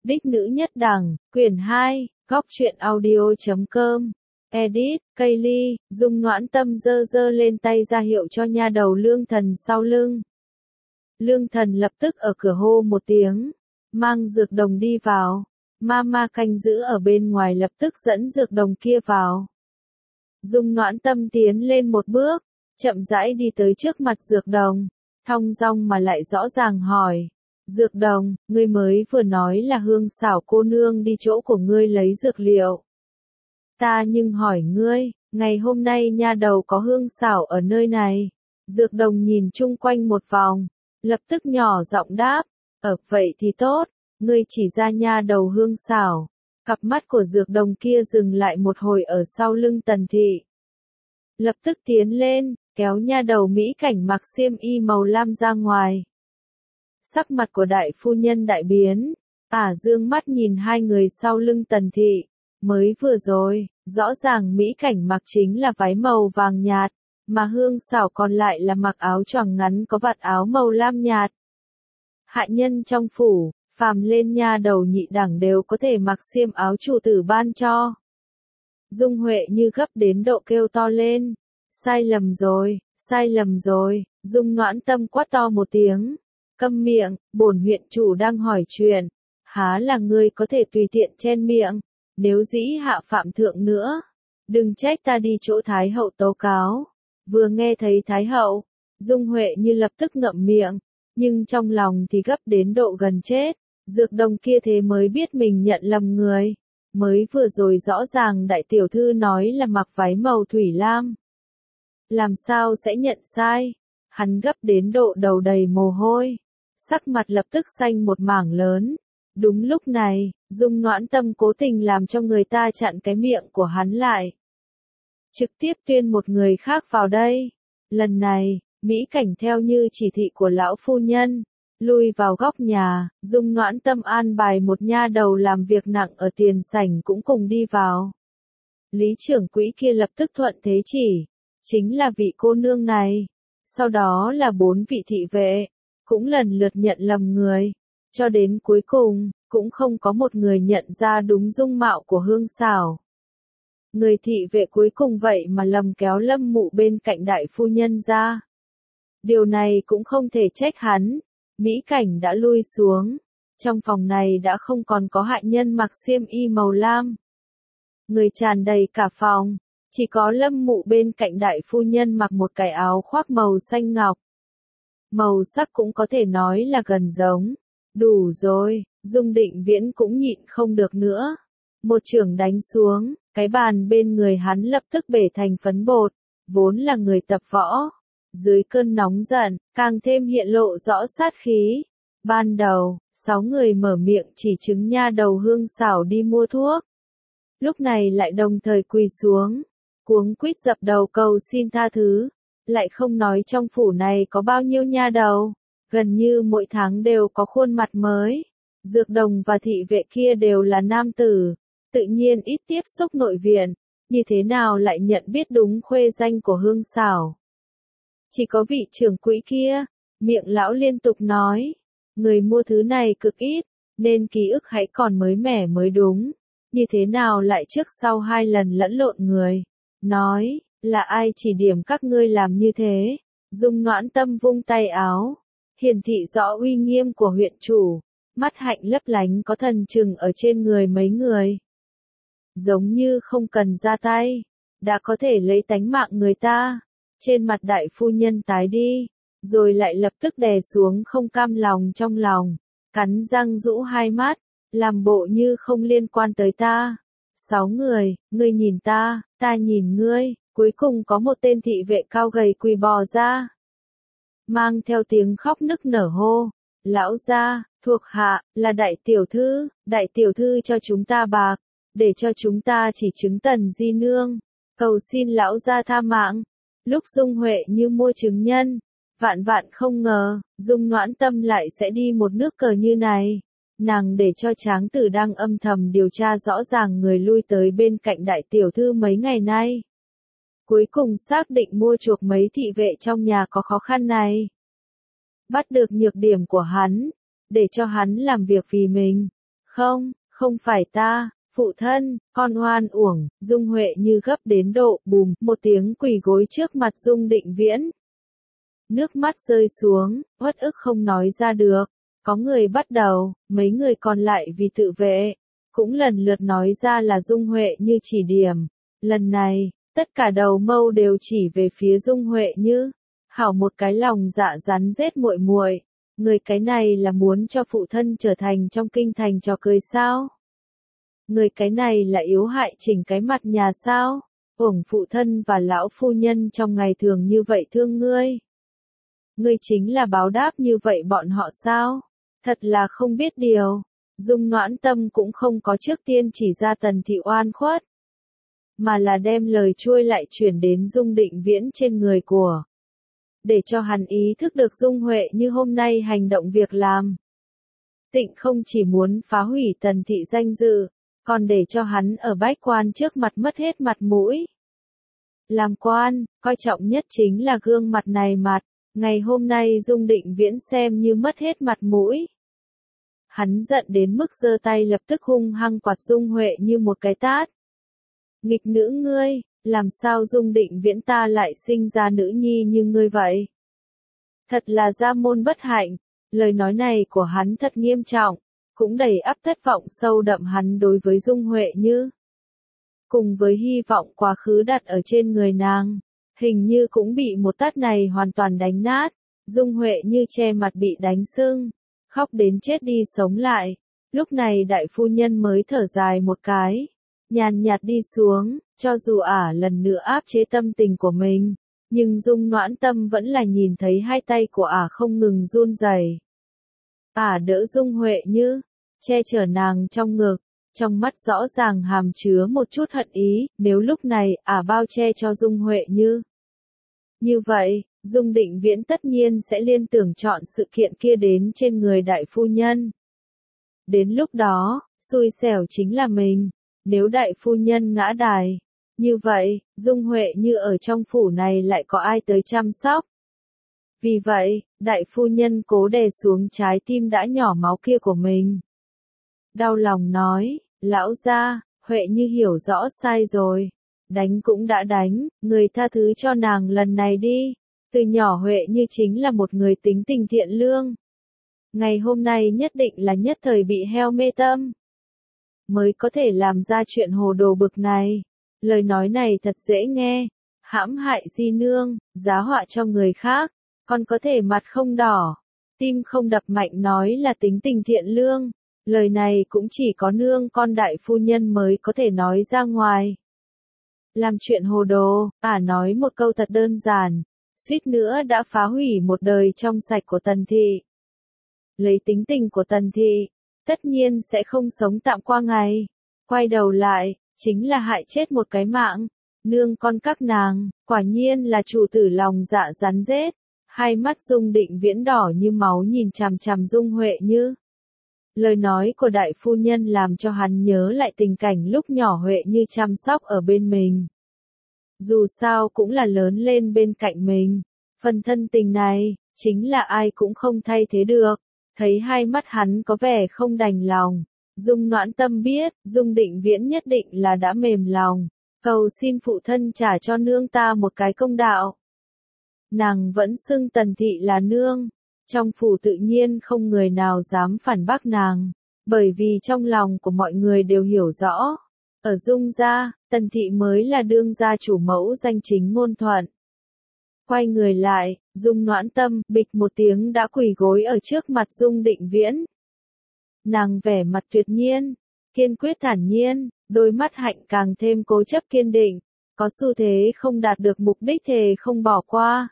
Đích nữ nhất đẳng, quyển 2, góc truyện audio.com. Edit, Kaylee, Dung Noãn Tâm giơ lên tay ra hiệu cho nha đầu Lương Thần sau lưng. Lương Thần lập tức ở cửa hô một tiếng, mang dược đồng đi vào. Mama canh giữ ở bên ngoài lập tức dẫn dược đồng kia vào. Dung Noãn Tâm tiến lên một bước, chậm rãi đi tới trước mặt dược đồng, thong dong mà lại rõ ràng hỏi. Dược đồng, ngươi mới vừa nói là Hương Xảo cô nương đi chỗ của ngươi lấy dược liệu. Ta nhưng hỏi ngươi, ngày hôm nay nha đầu có Hương Xảo ở nơi này. Dược đồng nhìn chung quanh một vòng, lập tức nhỏ giọng đáp, vậy thì tốt, ngươi chỉ ra nha đầu Hương Xảo. Cặp mắt của dược đồng kia dừng lại một hồi ở sau lưng Tần Thị. Lập tức tiến lên, kéo nha đầu Mỹ Cảnh mặc xiêm y màu lam ra ngoài. Sắc mặt của đại phu nhân đại biến, dương mắt nhìn hai người sau lưng Tần Thị. Mới vừa rồi, rõ ràng Mỹ Cảnh mặc chính là váy màu vàng nhạt, mà Hương Xảo còn lại là mặc áo choàng ngắn có vạt áo màu lam nhạt. Hạ nhân trong phủ, phàm lên nha đầu nhị đẳng đều có thể mặc xiêm áo chủ tử ban cho. Dung Huệ như gấp đến độ kêu to lên, sai lầm rồi, Dung Noãn Tâm quát to một tiếng, câm miệng, bổn huyện chủ đang hỏi chuyện, há là ngươi có thể tùy tiện chen miệng, nếu dĩ hạ phạm thượng nữa, đừng trách ta đi chỗ Thái hậu tố cáo. Vừa nghe thấy Thái hậu, Dung Huệ như lập tức ngậm miệng, nhưng trong lòng thì gấp đến độ gần chết. Dược đồng kia thế mới biết mình nhận lầm người. Mới vừa rồi rõ ràng đại tiểu thư nói là mặc váy màu thủy lam. Làm sao sẽ nhận sai? Hắn gấp đến độ đầu đầy mồ hôi. Sắc mặt lập tức xanh một mảng lớn. Đúng lúc này, Dung Noãn Tâm cố tình làm cho người ta chặn cái miệng của hắn lại. Trực tiếp tuyên một người khác vào đây. Lần này, Mỹ Cảnh theo như chỉ thị của lão phu nhân. Lui vào góc nhà, Dung Noãn Tâm an bài một nha đầu làm việc nặng ở tiền sảnh cũng cùng đi vào. Lý trưởng quỹ kia lập tức thuận thế chỉ, chính là vị cô nương này. Sau đó là 4 vị thị vệ, cũng lần lượt nhận lầm người. Cho đến cuối cùng, cũng không có một người nhận ra đúng dung mạo của Hương Xảo. Người thị vệ cuối cùng vậy mà lầm kéo Lâm Mụ bên cạnh đại phu nhân ra. Điều này cũng không thể trách hắn. Mỹ Cảnh đã lui xuống. Trong phòng này đã không còn có hạ nhân mặc xiêm y màu lam. Người tràn đầy cả phòng. Chỉ có Lâm Mụ bên cạnh đại phu nhân mặc một cái áo khoác màu xanh ngọc. Màu sắc cũng có thể nói là gần giống. Đủ rồi, Dung Định Viễn cũng nhịn không được nữa. Một chưởng đánh xuống, cái bàn bên người hắn lập tức bể thành phấn bột. Vốn là người tập võ. Dưới cơn nóng giận, càng thêm hiện lộ rõ sát khí. Ban đầu, 6 người mở miệng chỉ trứng nha đầu Hương Xảo đi mua thuốc. Lúc này lại đồng thời quỳ xuống, cuống quýt dập đầu cầu xin tha thứ. Lại không nói trong phủ này có bao nhiêu nha đầu, gần như mỗi tháng đều có khuôn mặt mới. Dược đồng và thị vệ kia đều là nam tử, tự nhiên ít tiếp xúc nội viện, như thế nào lại nhận biết đúng khuê danh của Hương Xảo. Chỉ có vị trưởng quỹ kia, miệng lão liên tục nói, người mua thứ này cực ít, nên ký ức hãy còn mới mẻ mới đúng, như thế nào lại trước sau 2 lần lẫn lộn người, nói, là ai chỉ điểm các ngươi làm như thế. Dung Noãn Tâm vung tay áo, hiển thị rõ uy nghiêm của huyện chủ, mắt hạnh lấp lánh có thần trừng ở trên người mấy người. Giống như không cần ra tay, đã có thể lấy tánh mạng người ta. Trên mặt đại phu nhân tái đi, rồi lại lập tức đè xuống không cam lòng trong lòng, cắn răng rũ 2 mắt, làm bộ như không liên quan tới ta. 6 người, ngươi nhìn ta nhìn ngươi, cuối cùng có một tên thị vệ cao gầy quỳ bò ra. Mang theo tiếng khóc nức nở hô, lão gia, thuộc hạ, là đại tiểu thư cho chúng ta bạc, để cho chúng ta chỉ chứng Tần di nương, cầu xin lão gia tha mạng. Lúc Dung Huệ như mua chứng nhân, vạn không ngờ, Dung Noãn Tâm lại sẽ đi một nước cờ như này. Nàng để cho tráng tử đang âm thầm điều tra rõ ràng người lui tới bên cạnh đại tiểu thư mấy ngày nay. Cuối cùng xác định mua chuộc mấy thị vệ trong nhà có khó khăn này. Bắt được nhược điểm của hắn, để cho hắn làm việc vì mình. Không, không phải ta, phụ thân, con oan uổng, Dung Huệ Như gấp đến độ, bùm, một tiếng quỳ gối trước mặt Dung Định Viễn. Nước mắt rơi xuống, uất ức không nói ra được. Có người bắt đầu, mấy người còn lại vì tự vệ, cũng lần lượt nói ra là Dung Huệ Như chỉ điểm. Lần này, tất cả đầu mâu đều chỉ về phía Dung Huệ Như. Hảo một cái lòng dạ rắn rết muội muội, người cái này là muốn cho phụ thân trở thành trong kinh thành trò cười sao? Người cái này là yếu hại chỉnh cái mặt nhà sao? Uổng phụ thân và lão phu nhân trong ngày thường như vậy thương ngươi. Ngươi chính là báo đáp như vậy bọn họ sao? Thật là không biết điều. Dung Noãn Tâm cũng không có trước tiên chỉ ra Tần Thị oan khuất, mà là đem lời chuôi lại chuyển đến Dung Định Viễn trên người của. Để cho hắn ý thức được Dung Huệ Như hôm nay hành động việc làm. Tịnh không chỉ muốn phá hủy Tần Thị danh dự, còn để cho hắn ở bách quan trước mặt mất hết mặt mũi. Làm quan, coi trọng nhất chính là gương mặt này mặt. Ngày hôm nay Dung Định Viễn xem như mất hết mặt mũi. Hắn giận đến mức giơ tay lập tức hung hăng quạt Dung Huệ Như một cái tát. Nghịch nữ ngươi, làm sao Dung Định Viễn ta lại sinh ra nữ nhi như ngươi vậy? Thật là gia môn bất hạnh, lời nói này của hắn thật nghiêm trọng, cũng đầy ắp thất vọng sâu đậm hắn đối với Dung Huệ Như. Cùng với hy vọng quá khứ đặt ở trên người nàng, hình như cũng bị một tát này hoàn toàn đánh nát. Dung Huệ Như che mặt bị đánh sưng, khóc đến chết đi sống lại. Lúc này đại phu nhân mới thở dài một cái, nhàn nhạt đi xuống, cho dù lần nữa áp chế tâm tình của mình, nhưng Dung Noãn Tâm vẫn là nhìn thấy hai tay của không ngừng run rẩy. Đỡ Dung Huệ Như, che chở nàng trong ngực, trong mắt rõ ràng hàm chứa một chút hận ý, nếu lúc này bao che cho Dung Huệ Như. Như vậy, Dung Định Viễn tất nhiên sẽ liên tưởng chọn sự kiện kia đến trên người đại phu nhân. Đến lúc đó, xui xẻo chính là mình, nếu đại phu nhân ngã đài. Như vậy, Dung Huệ Như ở trong phủ này lại có ai tới chăm sóc? Vì vậy, đại phu nhân cố đè xuống trái tim đã nhỏ máu kia của mình. Đau lòng nói, lão gia, Huệ Như hiểu rõ sai rồi. Đánh cũng đã đánh, người tha thứ cho nàng lần này đi. Từ nhỏ Huệ Như chính là một người tính tình thiện lương. Ngày hôm nay nhất định là nhất thời bị heo mê tâm, mới có thể làm ra chuyện hồ đồ bực này. Lời nói này thật dễ nghe. Hãm hại di nương, giá họa cho người khác, còn có thể mặt không đỏ, tim không đập mạnh nói là tính tình thiện lương. Lời này cũng chỉ có nương con đại phu nhân mới có thể nói ra ngoài. Làm chuyện hồ đồ, nói một câu thật đơn giản, suýt nữa đã phá hủy một đời trong sạch của Tần Thị. Lấy tính tình của Tần Thị, tất nhiên sẽ không sống tạm qua ngày. Quay đầu lại, chính là hại chết một cái mạng. Nương con các nàng, quả nhiên là chủ tử lòng dạ rắn rết. Hai mắt Dung Định Viễn đỏ như máu nhìn chằm chằm Dung Huệ Như. Lời nói của đại phu nhân làm cho hắn nhớ lại tình cảnh lúc nhỏ Huệ Như chăm sóc ở bên mình. Dù sao cũng là lớn lên bên cạnh mình. Phần thân tình này, chính là ai cũng không thay thế được. Thấy hai mắt hắn có vẻ không đành lòng. Dung Noãn Tâm biết, Dung Định Viễn nhất định là đã mềm lòng. Cầu xin phụ thân trả cho nương ta một cái công đạo. Nàng vẫn xưng Tần Thị là nương. Trong phủ tự nhiên không người nào dám phản bác nàng. Bởi vì trong lòng của mọi người đều hiểu rõ. Ở Dung gia, Tần Thị mới là đương gia chủ mẫu danh chính ngôn thuận. Quay người lại, Dung Noãn Tâm, bịch một tiếng đã quỳ gối ở trước mặt Dung Định Viễn. Nàng vẻ mặt tuyệt nhiên, kiên quyết thản nhiên, đôi mắt hạnh càng thêm cố chấp kiên định, có xu thế không đạt được mục đích thề không bỏ qua.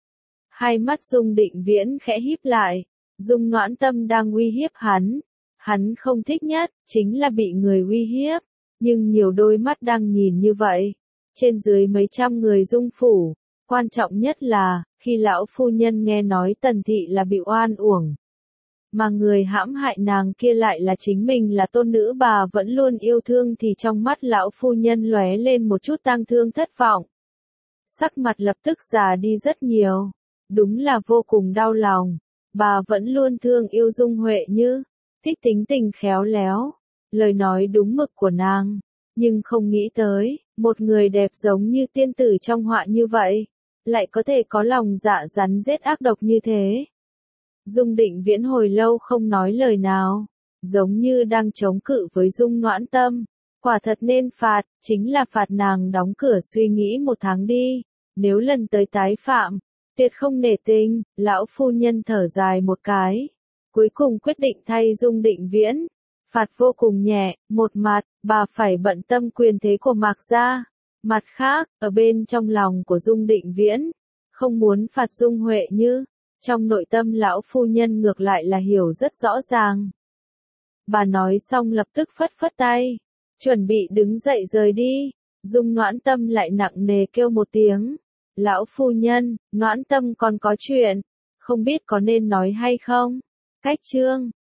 Hai mắt Dung Định Viễn khẽ híp lại, Dung Noãn Tâm đang uy hiếp hắn. Hắn không thích nhất, chính là bị người uy hiếp, nhưng nhiều đôi mắt đang nhìn như vậy. Trên dưới mấy trăm người Dung phủ, quan trọng nhất là, khi lão phu nhân nghe nói Tần Thị là bị oan uổng. Mà người hãm hại nàng kia lại là chính mình là tôn nữ bà vẫn luôn yêu thương thì trong mắt lão phu nhân lóe lên một chút tang thương thất vọng. Sắc mặt lập tức già đi rất nhiều. Đúng là vô cùng đau lòng. Bà vẫn luôn thương yêu Dung Huệ Như, thích tính tình khéo léo, lời nói đúng mực của nàng, nhưng không nghĩ tới, một người đẹp giống như tiên tử trong họa như vậy, lại có thể có lòng dạ rắn rết ác độc như thế. Dung Định Viễn hồi lâu không nói lời nào, giống như đang chống cự với Dung Noãn Tâm. Quả thật nên phạt, chính là phạt nàng đóng cửa suy nghĩ 1 tháng đi, nếu lần tới tái phạm, tuyệt không nể tình. Lão phu nhân thở dài một cái, cuối cùng quyết định thay Dung Định Viễn. Phạt vô cùng nhẹ, một mặt, bà phải bận tâm quyền thế của Mạc gia. Mặt khác, ở bên trong lòng của Dung Định Viễn, không muốn phạt Dung Huệ Như. Trong nội tâm lão phu nhân ngược lại là hiểu rất rõ ràng. Bà nói xong lập tức phất phất tay, chuẩn bị đứng dậy rời đi. Dung Noãn Tâm lại nặng nề kêu một tiếng. Lão phu nhân, Noãn Tâm còn có chuyện, không biết có nên nói hay không? Cách chương